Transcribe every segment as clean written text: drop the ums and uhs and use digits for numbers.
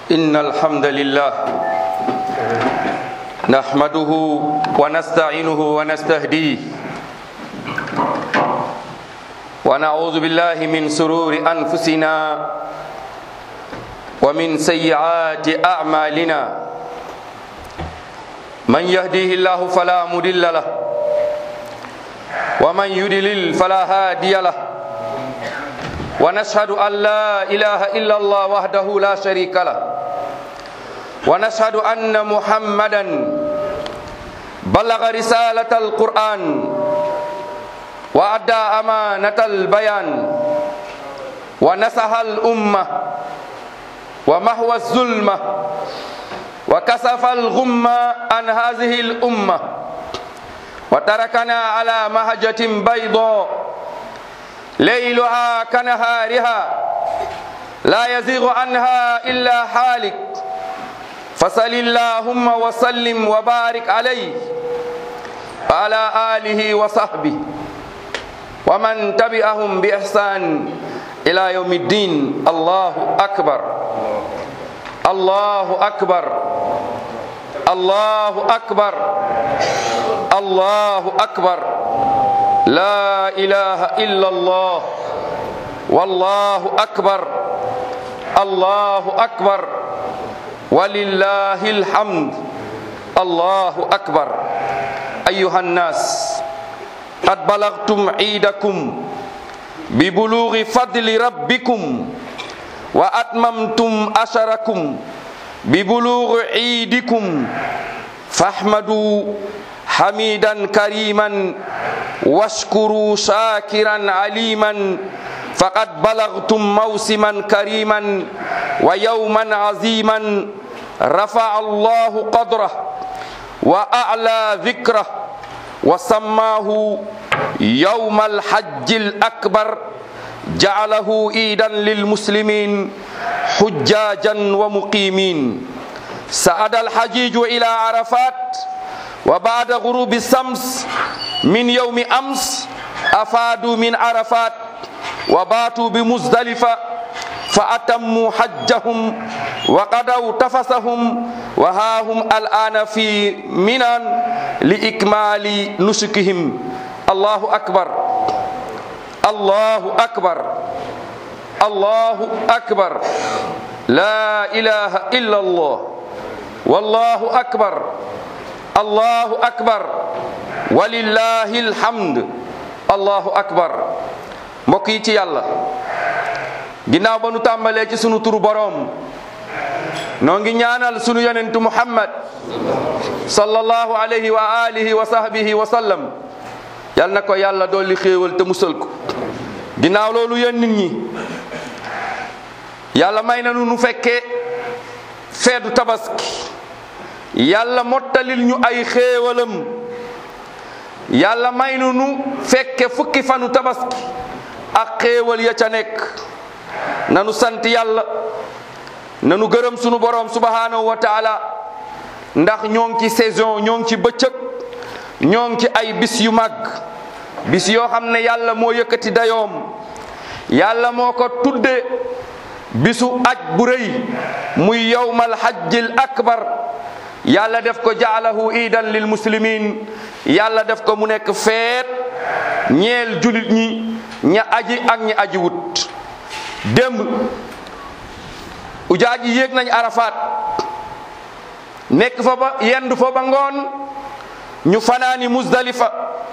إن الحمد لله نحمده ونستعينه ونستهديه ونعوذ بالله من سرور أنفسنا ومن سيئات أعمالنا من يهديه الله فلا مضل له ومن يضلل فلا هادي له ونشهد أن لا إله إلا الله وحده لا شريك له ونشهد أن محمدا بلغ رسالة القرآن وأدى أمانة البيان ونصح الأمة ومحو الظلمة وكشف الغمة عن هذه الأمة وتركنا على مهجة بيضاء ليلها كنهارها لا يزيغ عنها إلا حالك فصل اللهم وسلم وبارك عليه وعلى آله وصحبه ومن تبعهم بإحسان إلى يوم الدين. الله أكبر الله أكبر الله أكبر الله أكبر لا إله إلا الله والله أكبر الله أكبر ولله الحمد. الله أكبر. أيها الناس قد بلغتم عيدكم ببلوغ فضل ربكم وأتممتم أشركم ببلوغ عيدكم فاحمدوا حميدا كريما واشكروا شاكرا عليما فقد بلغتم موسما كريما ويوما عظيما رفع الله قدره وأعلى ذكره وسماه يوم الحج الأكبر جعله عيدا للمسلمين حجاجا ومقيمين. سعد الحجيج إلى عرفات وبعد غروب الشمس من يوم أمس أفادوا من عرفات وباتوا بمزدلفة فأتموا حجهم وقضوا تفثهم وها هم الآن في منى لإكمال نسكهم. الله أكبر الله أكبر الله أكبر لا إله إلا الله والله أكبر الله أكبر ولله الحمد. الله أكبر. mbokk yi ci yàlla ginnaaw ba nu tàmbalee ci sunu turu boroom noo ngi ñaanal sunu yonentu Muhammad sallallahu alayhi wa alihi wa sahbihi wa sallam yal na ko yàlla dolli xéewal te musal ko. ginnaaw loolu yéen nit ñi yàlla may na nu fekkee feetu tabaski yàlla mottalil ñu ay xéewalam yàlla may na nu fekke fukki fanu tabaski ak xéewal ya ca nekk. nanu sant yàlla nanu gërëm sunu boroom subhanahu wa taala ndax ñoo ngi ci saison ñoo ngi ci bëccëg ñoo ngi ci ay bis yu mag bis yoo xam ne yàlla moo yëkkati dayoom yàlla moo ko tudde bisu aj bu rëy muy yawmal hajjil akbar yàlla def ko jaalahu iidan lil muslimin yàlla def ko mu nekk feet ñeel julit ñi ña aji ak ñi aji wut. démb ujaaj yi yéeg nañ Arafat nekk fa ba yendu fa ba ngoon ñu fanaani Muzdalifa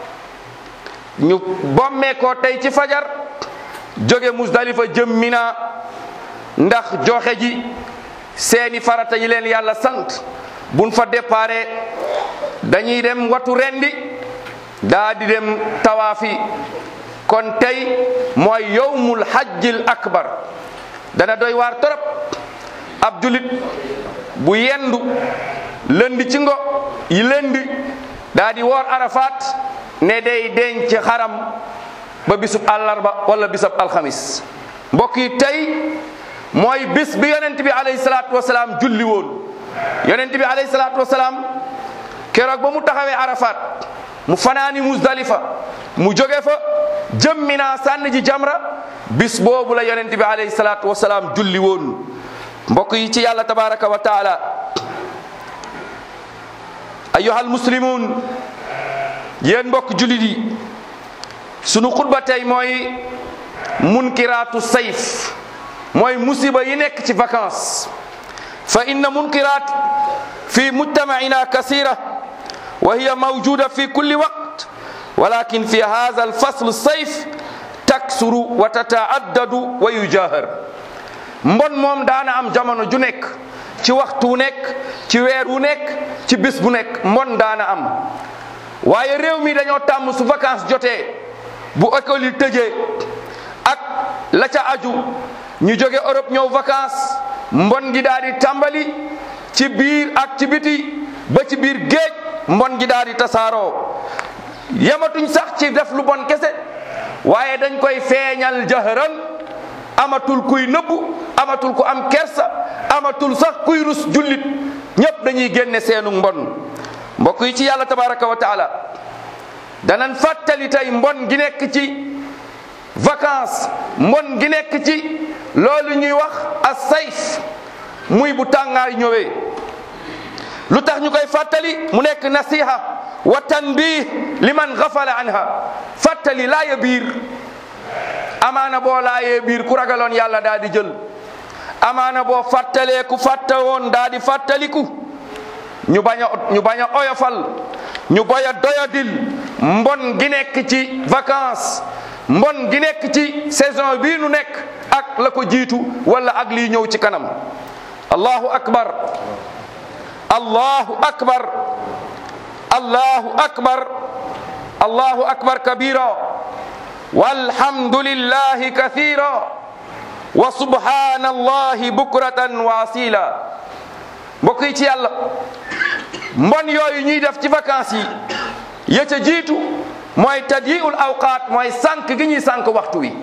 ñu bommee ko tey ci fajar jóge Muzdalifa jëm Mina ndax joxe ji seeni farata yi leen yàlla sant. buñ fa déparé dañuy dem watu rendi daa di dem tawaafi. kon tey mooy yawmul hajjil akbar. dana doy waar torop ab julit bu yendu lëndi ci ngo yi lëndi daa di woor Arafat ne day denc xaram ba bisub àllarba wala bisub alxamis. mbokk yi tey mooy bis bi yonent bi alayhi salaatu wasalaam julli woon. yonent bi alayhi salaatu wasalaam keroog ba mu taxawee Arafat mu fanaani Muzdalifa mu jóge fa jëm Mina sànni ji jamra bis boobu la yonent bi alayhi salaatu wasalaam julli woon mbokk yi ci yàlla tabaraka wa taala, ayyuhal muslimun, yéen mbokk julit yi, sunu xutba tey mooy munkiraatu sayf, mooy musiba yi nekk ci vacances. fa inna munkirat fi mujtama'ina kasira wa hiya mawjuda fi kulli waqt, walakin fi hadha al-fasl as-sayf taksuru wa tata'addadu wa yujahar. mbon moom daana am jamono ju nekk, ci waxtu wu nekk, ci weer wu nekk, ci bis bu nekk, mbon daana am. waaye réew mi dañoo tàmm su vacances jotee, bu école yi tëjee ak la ca aju, ñu jóge Europe ñëw vacances, mbon gi daal di tàmbali ci biir ak ci biti ba ci biir géej, mbon gi daal di tasaaroo. yamatuñ sax ci def lu bon kese, waaye dañ koy feeñal jahran, amatul kuy nëbbu, amatul ku am kersa, amatul sax kuy rus jullit, ñépp dañuy génne seenu mbon. mbokk yi ci yàlla tabaraka wa taala, danan fàttali tey mbon gi nekk ci vacances, mbon gi nekk ci loolu ñuy wax as-sayf, muy bu tàngaay ñëwee. lu tax ñu koy fàttali? mu nekk nasiha wa tanbih liman ghafala anha, fàttali laaya biir. amaana boo laayee biir ku ragaloon yàlla daa di jël, amaana boo fàttalee ku fàtte woon daa di fàttaliku. ñu bañ a oyofal, ñu bañ a doyadil mbon gi nekk ci vacances, mbon gi nekk ci saison bii nu nekk ak la ko jiitu wala ak lii ñëw ci kanam. allahu akbar, allahu akbar, allahu akbar, allahu akbar kabira, walhamdulillahi kathira, wa subhanallahi bukratan wa asila. mbokk yi ci yàlla, mbon yooyu ñuy def ci vacances yi, ya ca jiitu mooy tadyi'ul awqaat, mooy sànq gi ñuy sànq waxtu wi.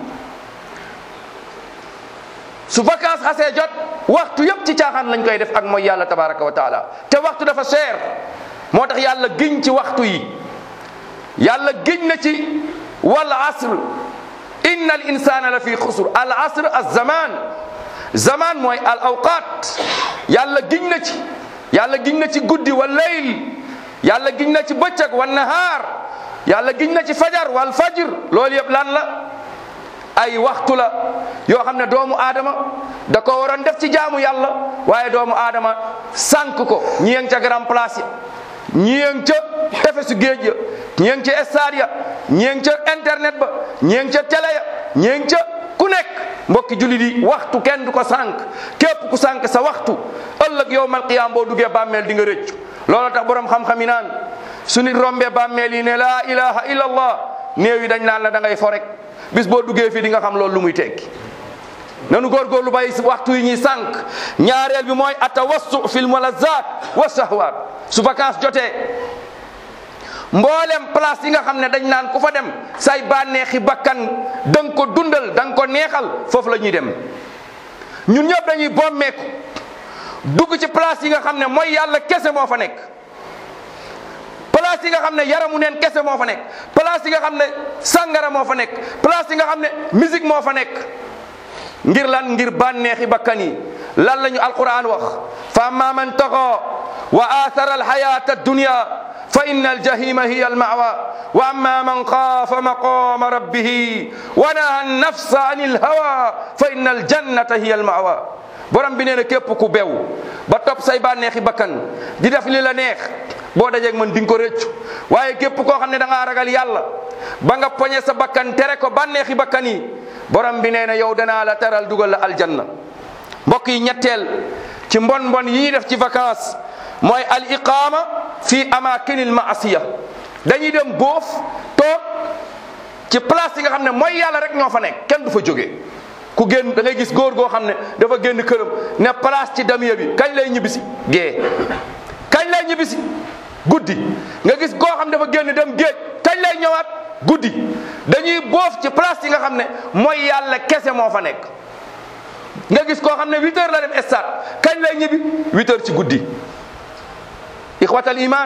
su vacances xasee jot, waxtu yëpp ci caaxaan lañ koy def ak mooy yàlla tabaraka wa taala, te waxtu dafa cher. moo tax yàlla giñ ci waxtu yi, yàlla giñ na ci wal asr inna al insana la fi xusr. al asr az-zaman, zaman mooy al awqaat. yàlla giñ na ci, yàlla giñ na ci guddi wal layl, yàlla giñ na ci bëccëg wal nahaar, yàlla giñ na ci fajar wal fajr. loolu yëpp lan la? ay waxtu la yoo xam ne doomu aadama da ko waroon def ci jaamu yàlla, waaye doomu aadama sànq ko. ñi ngi ca grand place ya, ñi ngi ca tefesu géej ya, ñi ngi ca stade ya, ñi ngi ca internet ba, ñi ngi ca télé ya, ñi ngi ca ku nekk. mbokki jullit yi, waxtu kenn du ko sànq. képp ku sànq sa waxtu, ëllëg yawmal qiyaam boo duggee bàmmeel di nga rëccu. loolu tax borom xam-xam yi naan su nit rombee bàmmeel yi ne laa ilaha illa allah, néew yi dañ naan la da ngay fo rek. bis boo duggee fii di nga xam loolu lu muy tekki. nanu góorgóorlu bàyyi waxtu yi ñuy sànq. ñaareel bi mooy atawassu fil mulazzaat wa shahwaat. su vacances jotee, mboolem place yi nga xam ne dañ naan ku fa dem say bànneexi bakkan da nga ko dundal, da nga ko neexal, foofu la ñuy dem. ñun ñëpp dañuy bommeeku dugg ci place yi nga xam ne mooy yàlla kese moo fa nekk, place yi nga xam ne yaramu neen kese moo fa nekk, place yi nga xam ne sàngara moo fa nekk, place yi nga xam ne musique moo fa nekk. ngir lan? ngir bànneexi bakkan yi. lan la ñu alquran wax? fa amma man taxa wa athara alhayata ad-dunya fa inna aljahima hiya almawa wa amma man xaafa maqama rabbihi wa naha an-nafsa anil hawa fa inna aljannata hiya almawa. borom bi nee na képp ku bew ba topp say bànneexi bakkan di def li la neex, boo dajeeg man di nga ko rëccu. waaye képp koo xam ne da ngaa ragal yàlla ba nga poñe sa bakkan tere ko bànneexi bakkan yi, borom bi nee na yow danaa la teral dugal la aljanna. mbokk yi, ñetteel ci mbon mbon yi ñuy def ci vacances mooy al iqama fi amakinil maasiya. dañuy dem boof toog ci place yi nga xam ne mooy yàlla rek ñoo fa nekk, kenn du fa jóge. ku génn da ngay gis góor goo xam ne dafa génn këram ne place ci damiya bi, kañ lay ñibbisi? gée. kañ lay ñibbisi? guddi. nga gis koo xam dafa génn dem géej, kañ lay ñëwaat? guddi. dañuy boof ci place yi nga xam ne mooy yàlla kese moo fa nekk. nga gis koo xam ne 8 heures la dem stade, kañ lay ñibbi? 8 heures ci guddi. ixwatal iman,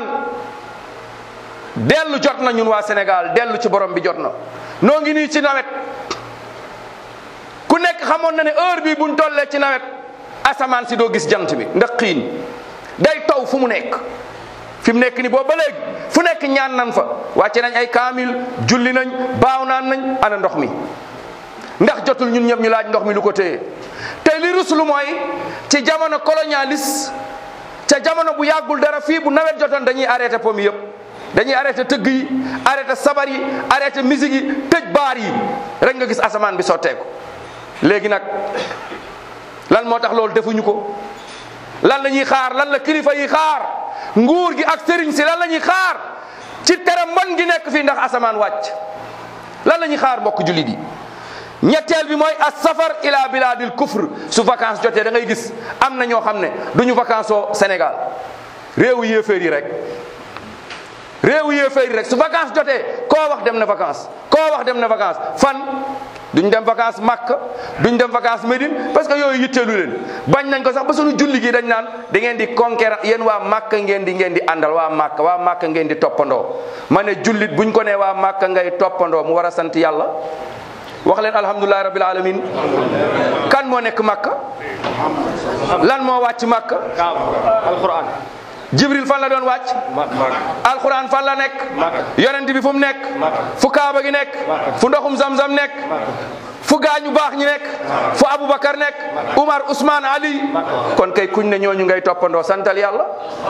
dellu jot na. ñun waa Sénégal dellu ci borom bi jot na. noo ngi nii ci nawet, ku nekk xamoon na ne heure bi buñ tollee ci nawet asamaan si doo gis jant bi ndax xiin day taw fu mu nekk. fi mu nekk ni boobu ba léegi fu nekk ñaan nan fa wàcce nañ ay kaamil julli nañ baaw naan nañ ana ndox mi ndax jotul ñun ñëpp ñu laaj ndox mi lu ko téye tey li ruslu mooy ci jamono colonialiste ca jamono bu yàggul dara fii bu nawet jotoon dañuy arrêté pom yëpp dañuy arrêté tëgg yi arrêté sabar yi arrêté musique yi tëj baar yi rek nga gis asamaan bi sotteeku léegi nag lan moo tax loolu defuñu ko lan la ñuy xaar lan la kilifa yi xaar nguur gi ak sëriñ si lan la ñuy xaar ci tere mbon gi nekk fii ndax asamaan wàcc lan la ñuy xaar mbokk jullit yi ñetteel bi mooy as-safar ila biladil kufr su vacances jotee da ngay gis am na ñoo xam ne duñu vacances oo Sénégal réewu yéeféer yi rek réewu yéeféer yi rek su vacances jotee koo wax dem na vacances koo wax dem na vacances fan duñ dem vacances Makka duñ dem vacances Médine parce que yooyu yitteelu leen bañ nañ ko sax ba suñu julli gi dañ naan da ngeen di conquérir yéen waa Makka ngeen di àndal waa Makka ngeen di toppandoo ma ne jullit buñ ko nee waa Makka ngay toppandoo mu war a sant yàlla wax leen alhamdulillahi rabbil alamin kan moo nekk Makka lan moo wàcc Makka alquran Jibril fan la doon wàcc alquran fan la nekk yonent bi fu mu nekk fu kaaba gi nekk fu ndoxum zamzam nekk fu gaañu baax ñi nekk fu Aboubacar nekk Umar Ousmane Ali kon kay kuñ ne ñooñu ngay toppandoo santal yàlla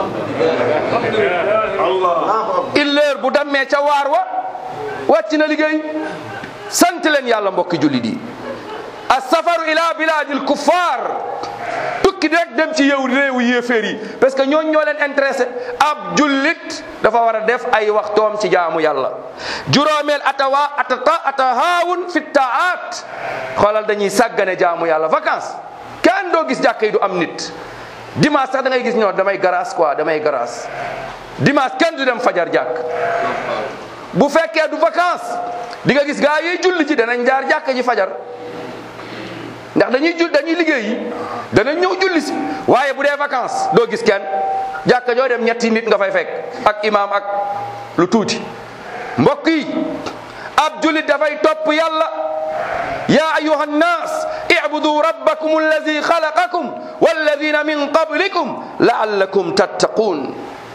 illeer bu dammee ca waar wa wàcc na liggéey sant leen yàlla mbokki jullit yi as-safaru ila biladil kuffar tukki rek dem ci yow réewu yéeféer yi parce que ñooñ ñoo leen intéressé ab jullit dafa war a def ay waxtoom ci jaamu yàlla juróomeel atahaawun fi taat xoolal dañuy sàggane jaamu yàlla vacances kenn doo gis jàkka yi du am nit dimanche sax da ngay gis ñoo damay garaas quoi damay garaas dimanche kenn du dem fajar jàkk bu fekkee du vacances di nga gis gaa yi julli ci danañ jaar jàkk ji fajar ndax dañuy liggéey yi danañ ñëw julli si waaye bu dee vacances doo gis kenn jàkka joo dem ñetti nit nga fay fekk ak imaam ak lu tuuti mbokk yi ab jullit dafay topp yàlla ya ayuha nnas ibudu rabbakum alladi xalaqakum walladina min qablikum laallakum tattaqun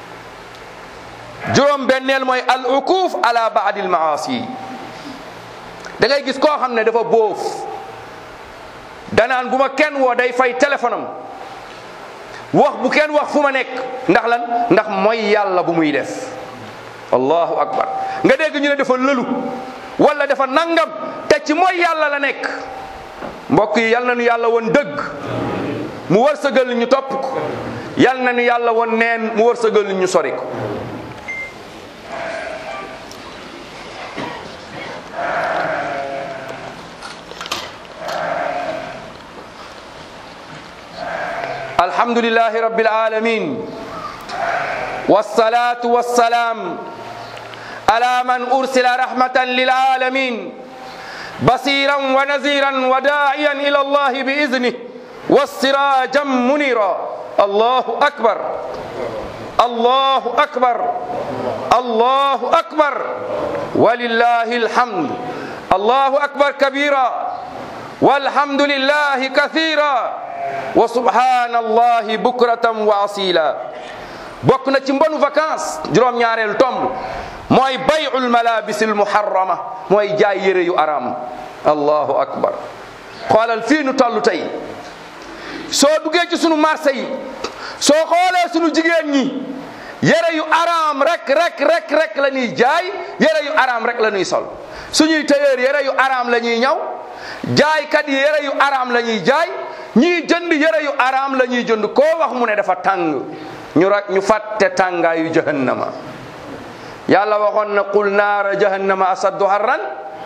juróom benneel mooy al ukuf ala baadi al maasi da ngay gis koo xam ne dafa boof danaan bu ma kenn woo day fay téléphone am wax bu kenn wax fu ma nekk ndax lan ndax mooy yàlla bu muy def allahu akbar nga dégg ñu ne dafa lëlu wala dafa nangam te ci mooy yàlla la nekk mbokk yi yal na nu yàlla woon dëgg mu wërsëgal ñu topp ko yal na nu yàlla woon neen mu wërsëgal ñu sori ko alhamdulillahi rabbil alamin wassalatu wassalam ala man ursila rahmatan lil alamin basiran wa naziran wa da'iyan ila Allah bi iznih wassirajan munira Allahu akbar Allahu akbar Allahu akbar walillahil hamd Allahu akbar kabira walhamdulillahi kathira wa subhanallahi bukratan wa asila bokk na ci mbonu vacances juróom-ñaareelu tomb mooy bay'ul malabisil muharrama mooy jaay yére yu araam allahu akbar xoolal fii nu toll tey soo duggee ci sunu marché yi soo xoolee sunu jigéen ñi yére yu araam rek la ñuy jaay yére yu araam rek la ñuy sol suñuy tailleur yére yu araam la ñuy ñaw jaaykat yi yére yu araam la ñuy jaay ñii jënd yére yu araam la ñuy jënd koo wax mu ne dafa tàng ñu fàtte tàngaayu jahannama yàlla waxoon na qul naara jahannama asaddu harran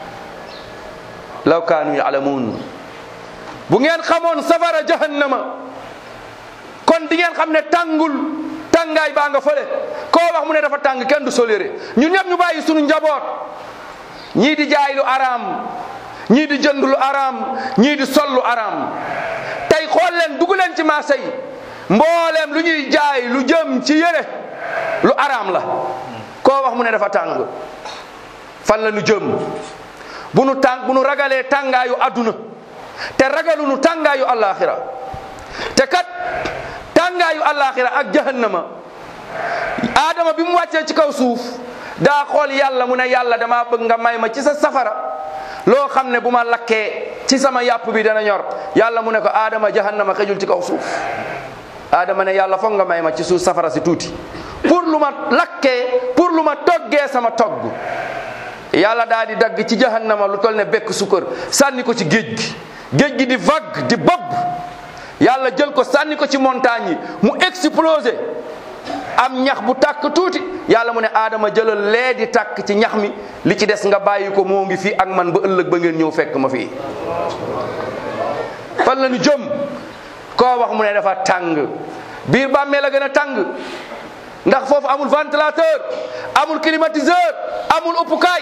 law kaanu ya'lamuun bu ngeen xamoon safara jahannama kon di ngeen xam ne tàngul tàngaay baa nga fële koo wax mu ne dafa tàng kenn du soléré ñun ñëpp ñu bàyyi sunu njaboot ñii di jaay lu araam ñii di jënd lu araam ñii di sol lu araam tey xool leen dugg leen ci marché yi mbooleem lu ñuy jaay lu jëm ci yére lu araam la koo wax mu ne dafa tàng fan la ñu jëm bu nu ragalee tàngaayu adduna te ragaluñu tàngaayu alaxira te kat tàngaayu àllaaxira ak jahannama Adama bi mu wàccee ci kaw suuf daa xool yàlla mu ne yàlla damaa bëgg nga may ma ci sa safara loo xam ne bu ma lakkee ci sama yàpp bi dana ñor yàlla mu ne ko Adama jahannama xejul ci kaw suuf Adama ne yàlla foog nga may ma ci suuf safara si tuuti pour lu ma lakkee pour lu ma toggee sama togg yàlla daal di dagg ci jahannama lu tol ne bekk sukkër sànni ko ci géej gi di vague di bob yàlla jël ko sànni ko ci montagne yi mu explosé am ñax bu tàkk tuuti yàlla mu ne Adama jëlal lee di tàkk ci ñax mi li ci des nga bàyyi ko moo ngi fii ak man ba ëllëg ba ngeen ñëw fekk ma fii fan la ñu jëm koo wax mu ne dafa tàng biir bàmmeel la gën a tàng ndax foofu amul ventilateur amul climatiseur amul uppukaay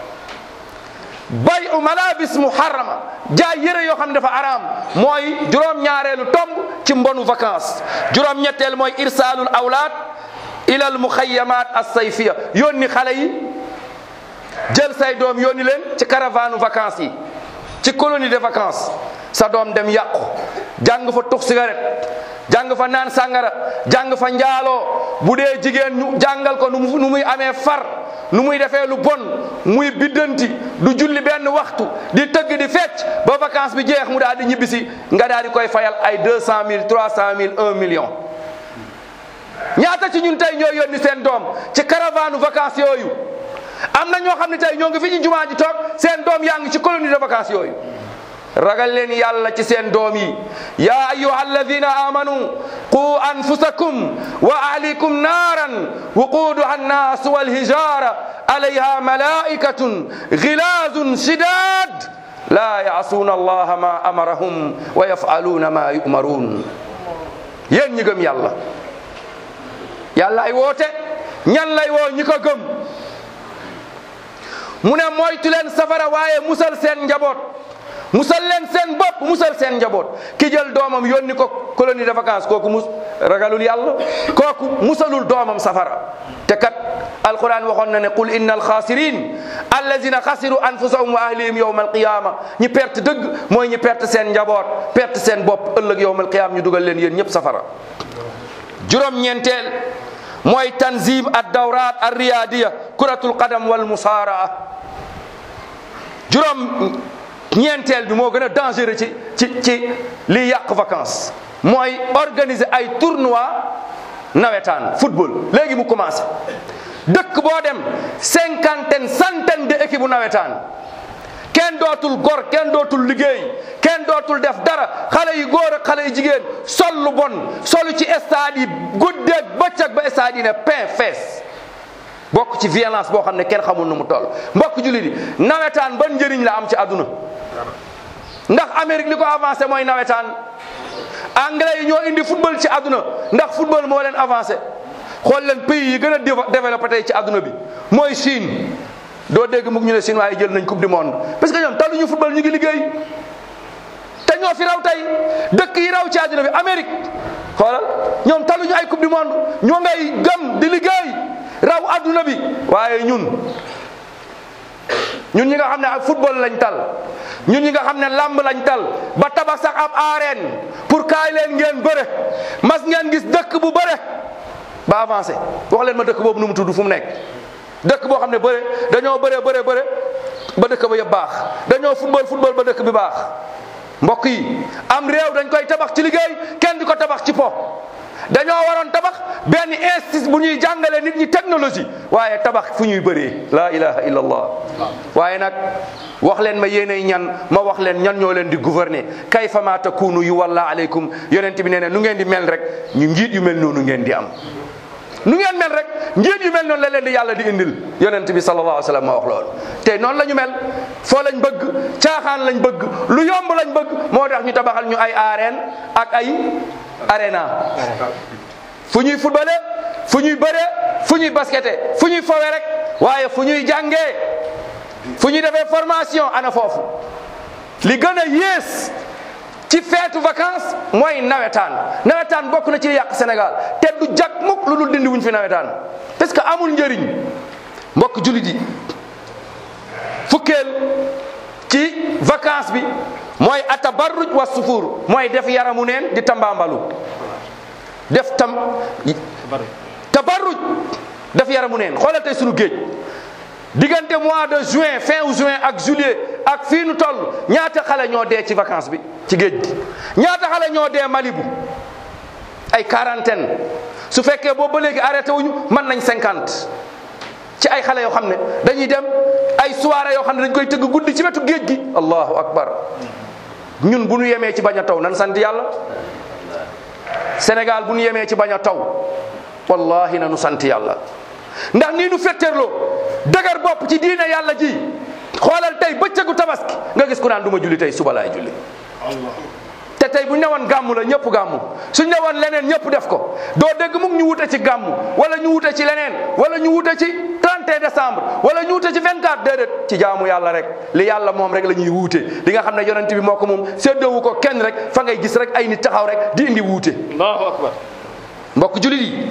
bayu malabis muharrama jaay yére yoo xam ne dafa araam mooy juróom-ñaareelu tomb ci mbonu vacances juróom-ñetteel mooy irsaalul awlaad ilal muxayyamat as-sayfiya yónni xale yi jël say doom yónni leen ci caravane vacances yi ci colonie de vacances sa doom dem yàqu jàng fa tux cigarette jàng fa naan sàngara jàng fa njaaloo bu dee jigéen ñu jàngal ko nu muy amee far nu muy defee lu bon muy biddanti du julli benn waxtu di tëgg di fecc ba vacance bi jeex mu daal di ñibbisi nga daal di koy fayal ay 200 000 300 000 1 million. ñaata ci ñun tey ñoo yónni seen doom ci caravane vacances yooyu am na ñoo xam ne tey ñoo ngi fi ci jumaa ji toog seen doom yaa ngi ci colonie de vacances yooyu. ragal leen yàlla ci seen doom yi yaa ayyuha alladina amanu qu anfusakum wa ahlikum naaran waquuduha annaasu walhijara alayha malaikatun gilazun shidad la yaasuuna allaha ma amarahum wa yafaluuna ma yumaruun yéen ñi gëm yàlla yàlla ay woote ñan lay woo ñi ko gëm mu ne moytu leen safara waaye musal seen njaboot musal leen seen bopp musal seen njaboot ki jël doomam yónni ko colonie de vacances kooku ragalul yàlla kooku musalul doomam safara te kat alquran waxoon na ne qul inna alxaasirin allazina xasiru anfusahum wa ahlihim yawma alqiyama ñi perte dëgg mooy ñi perte seen njaboot perte seen bopp ëllëg yawma alqiyama ñu dugal leen yéen ñëpp safara juróom-ñeenteel mooy tanzim ad dawrat ar riyadiya kuratul qadam wal musaaraa ñeenteel bi moo gën a dangereux ci liy yàq vacances mooy organiser ay tournoi nawetaan football léegi mu commencé dëkk boo dem 50 centaine de équipe bu nawetaan kenn dootul gor kenn dootul liggéey kenn dootul def dara xale yu góor ak xale yu jigéen sol lu bon solu ci stade yi guddeeg bëccëg ba stade yi ne pain fees bokk ci violence boo xam ne kenn xamul nu mu toll mbokk jullit yi nawetaan ban njëriñ la am ci àdduna ndax Amérique li ko avancé mooy nawetaan anglais yi ñoo indi football ci àdduna ndax football moo leen avancé xool leen pays yi gën a développé tey ci àdduna bi mooy Chine doo dégg mukk ñu ne Chine waaye jël nañ coupe du monde parce que ñoom taluñu football ñu ngi liggéey te ñoo fi raw tey dëkk yi raw ci àdduna bi Amérique xoolal ñoom taluñu ay coupe du monde ñoo ngay gëm di liggéey raw àdduna bi waaye ñun ñi nga xam ne ak football lañ tal ñun ñi nga xam ne lamb lañ tal ba tabax sax ab arène pour kaay leen ngeen bëre mas ngeen gis dëkk bu bëre ba avancé wax leen ma dëkk boobu nu mu tudd fu mu nekk dëkk boo xam ne bëre dañoo bëre ba dëkk ba yëpp baax dañoo football ba dëkk bi baax mbokk yi am réew dañ koy tabax ci liggéey kenn di ko tabax ci po dañoo waroon tabax benn institut bu ñuy jàngale nit ñi technologie waaye tabax fu ñuy bëree la ilaha illallah waaye nag wax leen ma yéenay ñan ma wax leen ñan ñoo leen di gouverner kayfa ma takunu yu walla aleykum yonent bi nee ne nu ngeen di mel rek ñu njiit yu mel noonu ngeen di am nu ngeen mel rek njiit yu mel noonu la leen di yàlla di indil yonent bi sallallahu alayhi wa sallam ma wax loolu te noonu la ñu mel foo lañ bëgg caaxaan lañ bëgg lu yomb lañ bëgg moo tax ñu tabaxal ñu ay arène ak ay arena fu ñuy footballé fu ñuy bëree fu ñuy basketé fu ñuy fowe rek waaye fu ñuy jàngee fu ñuy defee formation ana foofu li gën a yées ci feetu vacances mooy nawetaan bokk na ci yàq Sénégal te du jag mukk lu dul dindi wuñ fi nawetaan parce que amul njëriñ mbokk jullit yi fukkeel ci vacances bi mooy atabarruj wa sufur, mooy def yaramu neen di tambaambalu, def tabarruj def yaramu neen. xoolal tey sunu géej diggante mois de juin, fin juin ak juillet ak fii nu toll, ñaata xale ñoo dee ci vacances bi ci géej gi, ñaata xale ñoo dee Malibu, ay quarantaine. su fekkee boobu ba léegi arrêté wuñu mën nañ 50 ci ay xale yoo xam ne dañuy dem ay soirée yoo xam ne dañ koy tëgg guddi ci wetu géej gi. allahu akbar. ñun bu ñu yemee ci bañ a taw nan sant yàlla. Sénégal bu ñu yemee ci bañ a taw wallahi nanu sant yàlla, ndax nii nu fetteerloo dëgër bopp ci diine yàlla ji. xoolal tey bëccëgu tabaski nga gis ku naan du ma julli tey suba laay julli. te tey bu ñu ne woon gàmmu la ñëpp gàmmu, suñ ne woon leneen ñëpp def ko. doo dégg mu ñu wute ci gàmmu wala ñu wute ci leneen wala ñu wute ci 31 décembre wala ñu wute ci 24. déedéet, ci jaamu yàlla rek. li yàlla moom rek la ñuy wuute. li nga xam ne yonent bi moo ko moom séddoowu ko kenn rek, fa ngay gis rek ay nit taxaw rek di indi wuute. allahu akbar. mbokk jullit yi,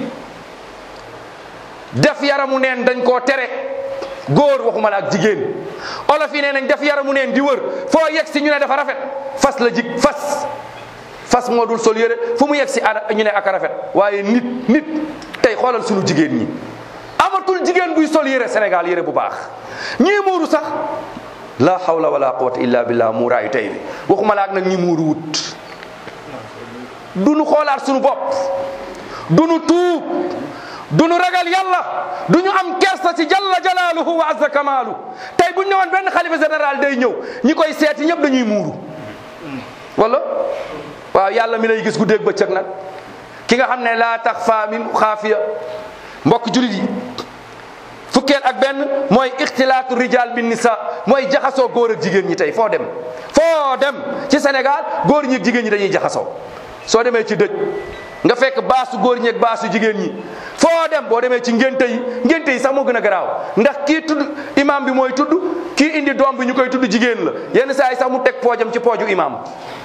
def yaramu neen dañ koo tere. góor waxuma la ak jigéen. olof yi nee nañ def yaramu neen di wër foo yegg si ñu ne dafa rafet. fas la jig fas moo dul sol yére fu mu yegg si ñu ne ak rafet. waaye nit tey xoolal sunu jigéen ñi, amatul jigéen buy sol yére Sénégal yére bu baax. ñii muuru sax la hawla wala quwwata illa billah, muuraayu tey bi waxuma la ak nag ñi muuru wut. du nu xoolaat sunu bopp, du nu tuub, du nu ragal yàlla, du ñu am kersa ci jalla jalaaluhu wa azza kamaalu. tey bu ñu ne woon benn xalifa général day ñëw ñi koy seeti ñëpp dañuy muuru wala waaw. yàlla mi lay gis guddeeg bëccëg nag, ki nga xam ne laa taxfa min xaafiya. mbokk julit yi, fukkeel ak benn mooy ixtilaatu rijal bin nisa, mooy jaxasoo góor ak jigéen ñi. tey foo dem ci Sénégal góor ñi ak jigéen ñi dañuy jaxasoo. soo demee ci dëj nga fekk baasu góor ñi ak baasu jigéen ñi. foo dem boo demee ci ngénte yi sax moo gën a garaaw, ndax kii tudd imam bi mooy tudd, kii indi doom bi ñu koy tudd jigéen la. yenn saa yi sax mu teg poojam ci pooju imam.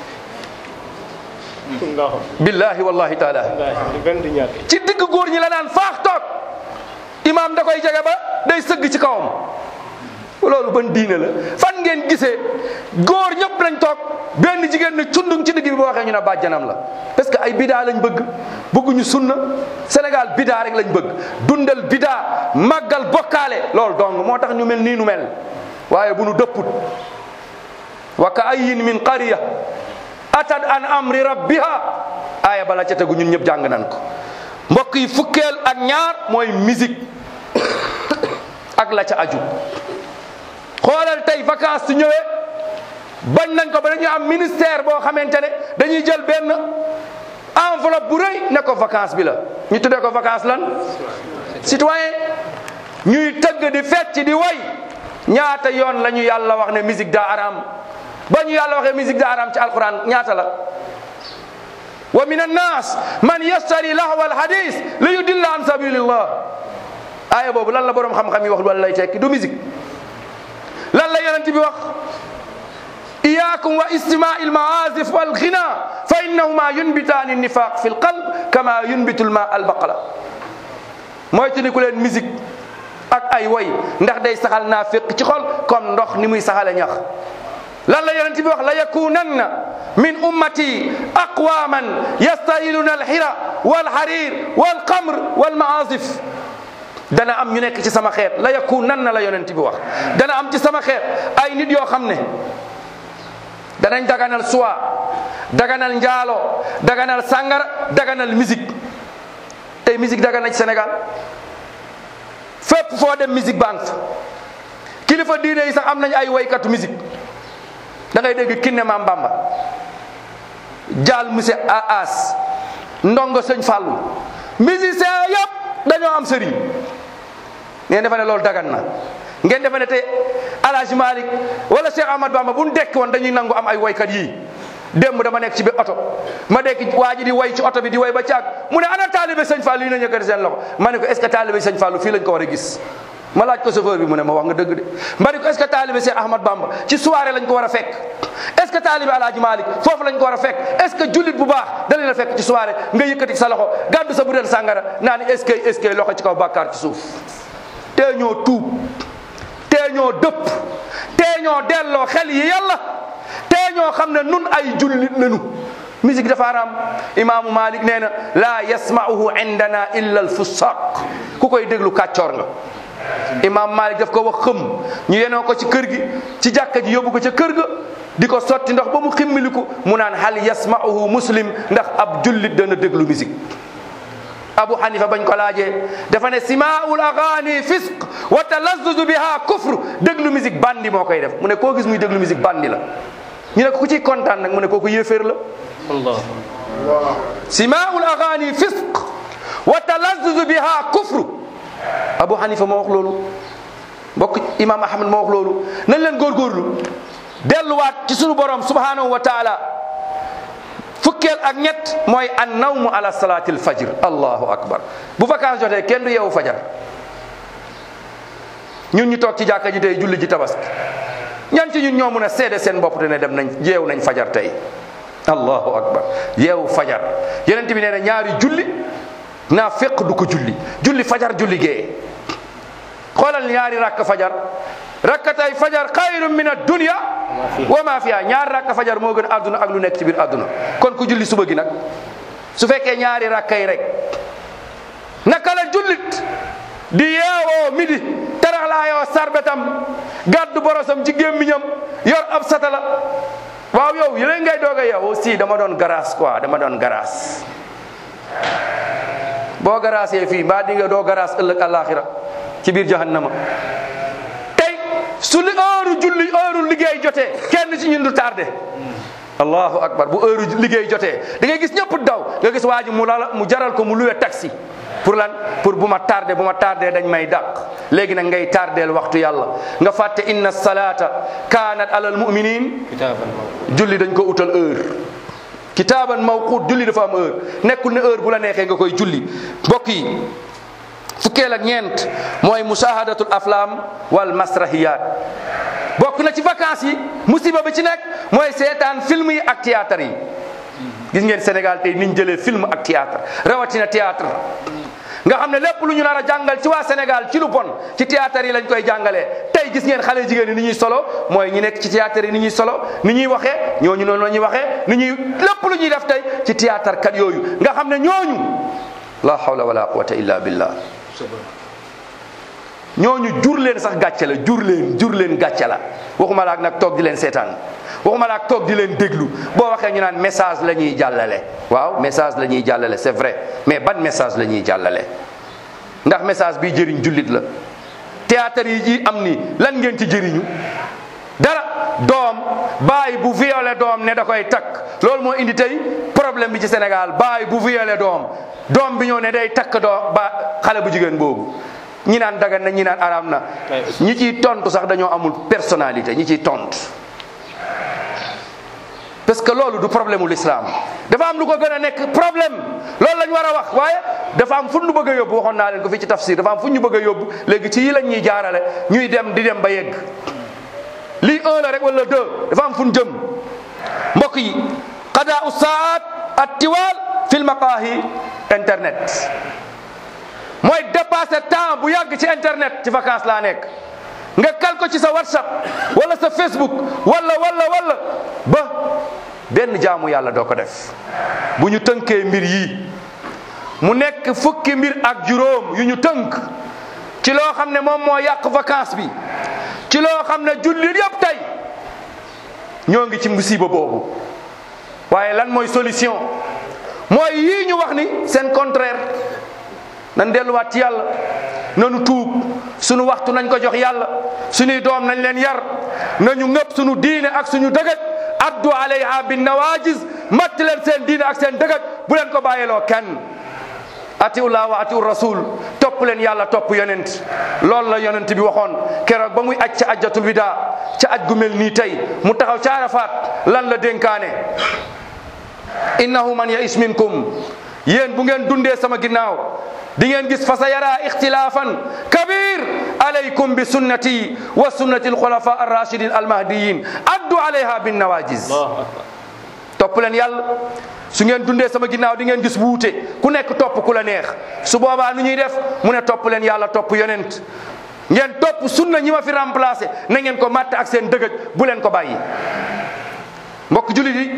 billahi wallahi taala ci digg góor ñi la naan faax toog, imam da koy jege ba day sëgg ci kawam. loolu ban diine la? fan ngeen gisee góor ñëpp lañ toog, benn jigéen ne cundung ci digg bi boo waxee ñu ne bàjjanam la. parce que ay bidaa lañ bëgguñu sunna. Sénégal bidaa rek lañ bëgg, dundal bidaa, màggal bokkaale. loolu dong moo tax ñu mel nii nu mel. waaye bu nu dëpput, wa ka ayyin min qarya atat an amri rabbiha, aaya bala ca tegu ñun ñëpp jàng nan ko. mbokk yi, fukkeel ak ñaar mooy musique ak la ca aju. xoolal tey vacances su ñëwee bañ nañ ko ba dañuy am ministère boo xamante ne dañuy jël benn enveloppe bu rëy ne ko vacance bi la, ñu tuddee ko vacance lan citoyen. ñuy tëgg di fecc di way. ñaata yoon la ñu yàlla wax ne musique daa araam? ba ñu yàlla waxee musique daa araam ci alquran ñaata la? wa min annas man yastari lahwa alhadis li yudilla an sabilillah. aaya boobu lan la borom xam-xam yi wax wala lay tekki? du musique. lan la yonent bi wax? iyaakum wa istimaai almaazif wal ghina fa innahuma yunbitaani nifaq fi lqalb kama yunbitu lma albaqala. mooy te ni ku leen musique ak ay way, ndax day saxal naafiq ci xol comme ndox ni muy saxale ñax. lan la yonent bi wax? la yakunanna min ummati aqwaman yastahiluna alxira walxarir walxamr walmaazif. dana am ñu nekk ci sama xeet, la yakunanna la yonent bi wax, dana am ci sama xeet ay nit yoo xam ne danañ daganal suwa, daganal njaalo, daganal sàngara, daganal musique. tey musique dagan na ci Sénégal fépp foo dem musique baa fa. kilifa diine yi sax am nañ ay waykatu musique. da ngay dégg Kiné Maam Bamba, Jaal monsieur As, Ndongo Sëñ Fallou, musicien yëpp dañoo am sëriñ. ngeen defe ne loolu dagan na? ngeen defe ne tey El Hadj Malick wala Cheikh Ahmad Bamba bu ñu dekk woon dañuy nangu am ay waykat yii? démb dama nekk ci biir oto ma dekk waa ji di way ci oto bi di way ba caag mu ne ana taalibe Sëñ Fallou yi na ñëkkati seen loxo. ma ne ko est-ce que taalibe Sëñ Fallou fii lañ ko war a gis? ma laaj ko chauffeur bi mu ne ma wax nga dëgg de. ma ne ko est-ce que taalibe Cheikh Ahmad Bamba ci soirée lañ ko war a fekk? est-ce que taalibe El Hadj Malick foofu lañ ko war a fekk? est-ce que jullit bu baax da leen a fekk ci soirée nga yëkkati sa loxo gàddu sa butéel sàngara naan est-ce que loxo ci kaw bàkkaar ci suuf? tee ñoo tuub, tee ñoo dëpp, tee ñoo delloo xel yi yàlla, tee ñoo xam ne nun ay jullit lañu. musique dafa haram. imaamu Malik nee na laa yasma'uhu indana illa al-fussaq, ku koy déglu kàccoor nga. imaam Malik daf ko wax xëm ñu yenoo ko ci kër gi ci jàkka ji yóbbu ko ca kër ga di ko sotti ndox ba mu ximmiliku mu naan hal yasma'uhu muslim, ndax ab jullit dana déglu musique. Abu Hanifa bañ ko laajee dafa ne simaa'ul aghaani fisq wa talazzuzu biha kufr, déglu musique bandi moo koy def. mu ne koo gis muy déglu musique bandi la. ñu ne ko ku ciy kontaan nag mu ne kooku yéeféer la. Allah. simaa'ul aghaani fisq wa talazzuzu biha kufr. Abu Hanifa moo wax loolu, mbokk imam Ahmad moo wax loolu. nañ leen góorgóorlu delluwaat ci sunu borom subhanahu wa taala. fukkeel ak ñett mooy an nawmu ala salaatil fajr. allahu akbar. bu vacance jotee kenn du yeewu fajar. ñun ñu toog ci jàkka ji tey julli ji tabaski, ñan ci ñun ñoo mun a seede seen bopp te ne dem nañ yeewu nañ fajar tey. allahu akbar. yeewu fajar yonent bi nee na ñaari julli naa fekk du ko julli fajar julli gee. xoolal ñaari rakk fajar, rakkatay fajar xayrun min ad-dunya wa ma fiha. ñaari rakk fajar moo gën àdduna ak lu nekk ci biir àdduna. kon ku julli suba gi nag su fekkee ñaari rakkay rek, naka la jullit di yeewoo midi taraxlaayoo sarbetam gàddu borosam ci gémmiñam yor ab satala. waaw yow yéen ngay doog a yeewoo si dama doon garaas quoi, dama doon garaas. boo garaasee fii mbaa di nga doo garaas ëllëg àllaaxira ci biir jahannama. tey su li heure liggéey jotee kenn ci ñun du tardé. allahu akbar. bu heure liggéey jotee da ngay gis ñëpp daw, nga gis waa ji mu jaral ko mu luwe taxi pour lan? pour bu ma tardé dañ may dàq. léegi nag ngay tardeel waxtu yàlla nga fàtte inna salata kanat alal mu'minin julli dañ ko utal heure. kitaaban mawquut, julli dafa am heure. nekkul ne heure bu la neexee nga koy julli. mbokk yi fukkeel ak ñeent mooy mushahadatul aflam wal masrahiyat. bokk na ci vacances yi musiba bi ci nekk mooy seetaan film yi ak théâtre yi. gis ngeen Sénégal tey niñ jëlee film ak théâtre, rawatina théâtre nga xam ne lépp lu ñu nar a jàngal ci waa Sénégal ci lu bon ci théâtre yi lañ koy jàngalee. tey gis ngeen xale jigéen ni ñuy solo, mooy ñi nekk ci théâtre yi ni ñuy solo, ni ñuy waxee ñooñu noonu la ñuy waxee, ni ñuy lépp lu ñuy def tey ci théâtre kat yooyu nga xam ne ñooñu la hawla wala quwwata illa billah. ñooñu jur leen sax gàcce la, jur leen gàcce la. waxuma la ak nag toog di leen seetaan, waxuma la ak toog di leen déglu. boo waxee ñu naan message la ñuy jàllale. waaw message la ñuy jàllale, c'est vrai, mais ban message la ñuy jàllale? ndax message bi jëriñ jullit la? théâtre yi am ni lan ngeen ci jëriñu? dara. doom baay bu violé doom ne da koy takk, loolu moo indi tey problème bi ci Sénégal. baay bu violé doom bi ñëw ne day takk doom ba xale bu jigéen boobu. ñi naan dagan na ñi naan araam na. ñi ciy tontu sax dañoo amul personnalité, ñi ciy tontu. parce que loolu du problème u l'islam. dafa am lu ko gën a nekk problème, loolu lañ war a wax. waaye dafa am fu ñu bëgg a yóbbu, waxoon naa leen ko fii ci tafsir. dafa am fu ñu bëgg a yóbbu léegi ci yi lañ ñuy jaarale ñuy dem di dem ba yegg. lii 1 la rek wala 2, dafa am fu ñu jëm. mbokk yi qadaa'u saat at-tiwal fil maqaahi internet mooy dépasser temps bu yàgg ci internet. ci vacances laa nekk nga kal ko ci sa WhatsApp wala sa Facebook wala ba benn jaamu yàlla doo ko def. bu ñu tënkee mbir yi mu nekk fukki mbir ak juróom yu ñu tënk ci loo xam ne moom moo yàq vacance bi, ci loo xam ne jullit yëpp tey ñoo ngi ci musiba boobu. waaye lan mooy solution? mooy yii ñu wax ni seen contraire. nan delluwaat ci yàlla, nanu tuub, sunu waxtu nañ ko jox yàlla, suñuy doom nañ leen yar, nañu ngëpp sunu diine ak suñu dëgëj, addu alayha bin nawajis, matt leen seen diine ak seen dëgëj, bu leen ko bàyyiloo kenn. atiullah wa atiu rasul, topp leen yàlla topp yonent. loolu la yonent bi waxoon keroog ba muy aj ca ajjatul wida, ca aj gu mel nii tey mu taxaw ca Arafat. lan la dénkaane? innahu man ya'is minkum, yéen bu ngeen dundee sama ginnaaw di ngeen gis fa sa yara ixtilaafan kabir alaykum bi sunnati wa sunnati alxulafa arrachidin almahdiyin addu alayha bin nawajis. topp leen yàlla, su ngeen dundee sama ginnaaw di ngeen gis wuute, ku nekk topp ku la neex. su boobaa nu ñuy def? mu ne topp leen yàlla topp yonent, ngeen topp sunna ñi ma fi remplacé, na ngeen ko matt ak seen dëgëj, bu leen ko bàyyi. mbokk jullit yi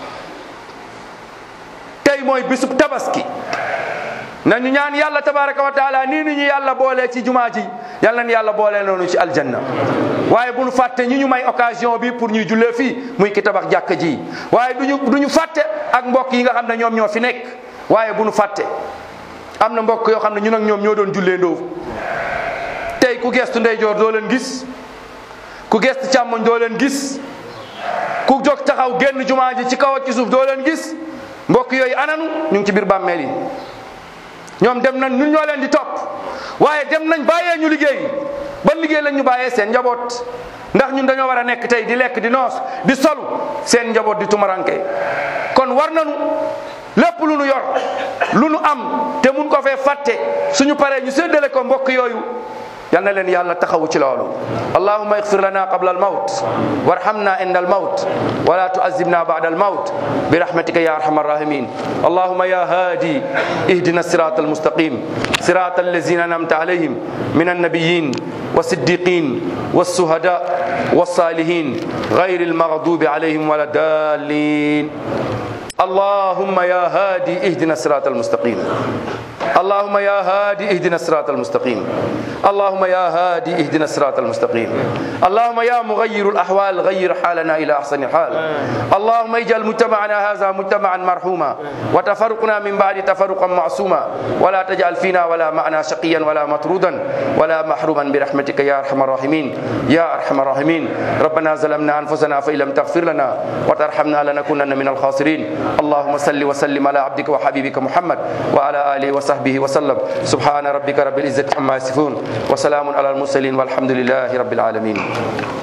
tey mooy bisub tabaski nañu ñaan yàlla tabaraka wa taala nii ni ñu yàlla boolee ci jumaa ji yàlla na yàlla boolee noonu ci aljanna waaye bu ñu fàtte ñi ñu may occasion bi pour ñuy jullee fii muy ki tabax jàkka ji waaye duñu fàtte ak mbokk yi nga xam ne ñoom ñoo fi nekk waaye bu ñu fàtte am na mbokk yoo xam ne ñun ak ñoom ñoo doon jullee ndóof tey ku gestu ndeyjoor doo leen gis ku gestu càmmoñ doo leen gis ku jóg taxaw génn jumaa ji ci kaw ak ci suuf doo leen gis mbokk yooyu ananu ñu ngi ci biir bàmmeel yi ñoom dem nañ ñun ñoo leen di topp waaye dem nañ bàyyee ñu liggéey ban liggéey lañ ñu bàyyee seen njaboot ndax ñun dañoo war a nekk tey di lekk di noos di solu seen njaboot di tumaranke kon war nañu lépp lu nu yor lu nu am te mun ko fee fàtte suñu paree ñu séddale ko mbokk yooyu yal na leen yàlla taxawu ci loolu allahumma ighfir lana qabla al mawt warhamna inda al mawt wala tu'azzibna ba'da al mawt bi rahmatika ya arhamar rahimin allahumma ya hadi ihdina sirata al mustaqim sirata allazina an'amta alayhim min an-nabiyyin was-siddiqin was-suhada was-salihin ghayril maghdubi alayhim wala dallin اللهم يا هادي اهدنا الصراط المستقيم اللهم يا هادي اهدنا الصراط المستقيم اللهم يا هادي اهدنا الصراط المستقيم اللهم يا مغير الأحوال غير حالنا إلى أحسن الحال اللهم اجعل مجتمعنا هذا مجتمعا مرحوما وتفرقنا من بعد تفرقا معصوما ولا تجعل فينا ولا معنا شقيا ولا مطرودا ولا محروما برحمتك يا أرحم الراحمين يا أرحم الراحمين ربنا ظلمنا أنفسنا فإن لم تغفر لنا وترحمنا لنكونن من الخاسرين اللهم صل وسلم على عبدك وحبيبك محمد وعلى آله وصحبه وسلم سبحان ربك رب العزة عما يصفون وسلام على المرسلين والحمد لله رب العالمين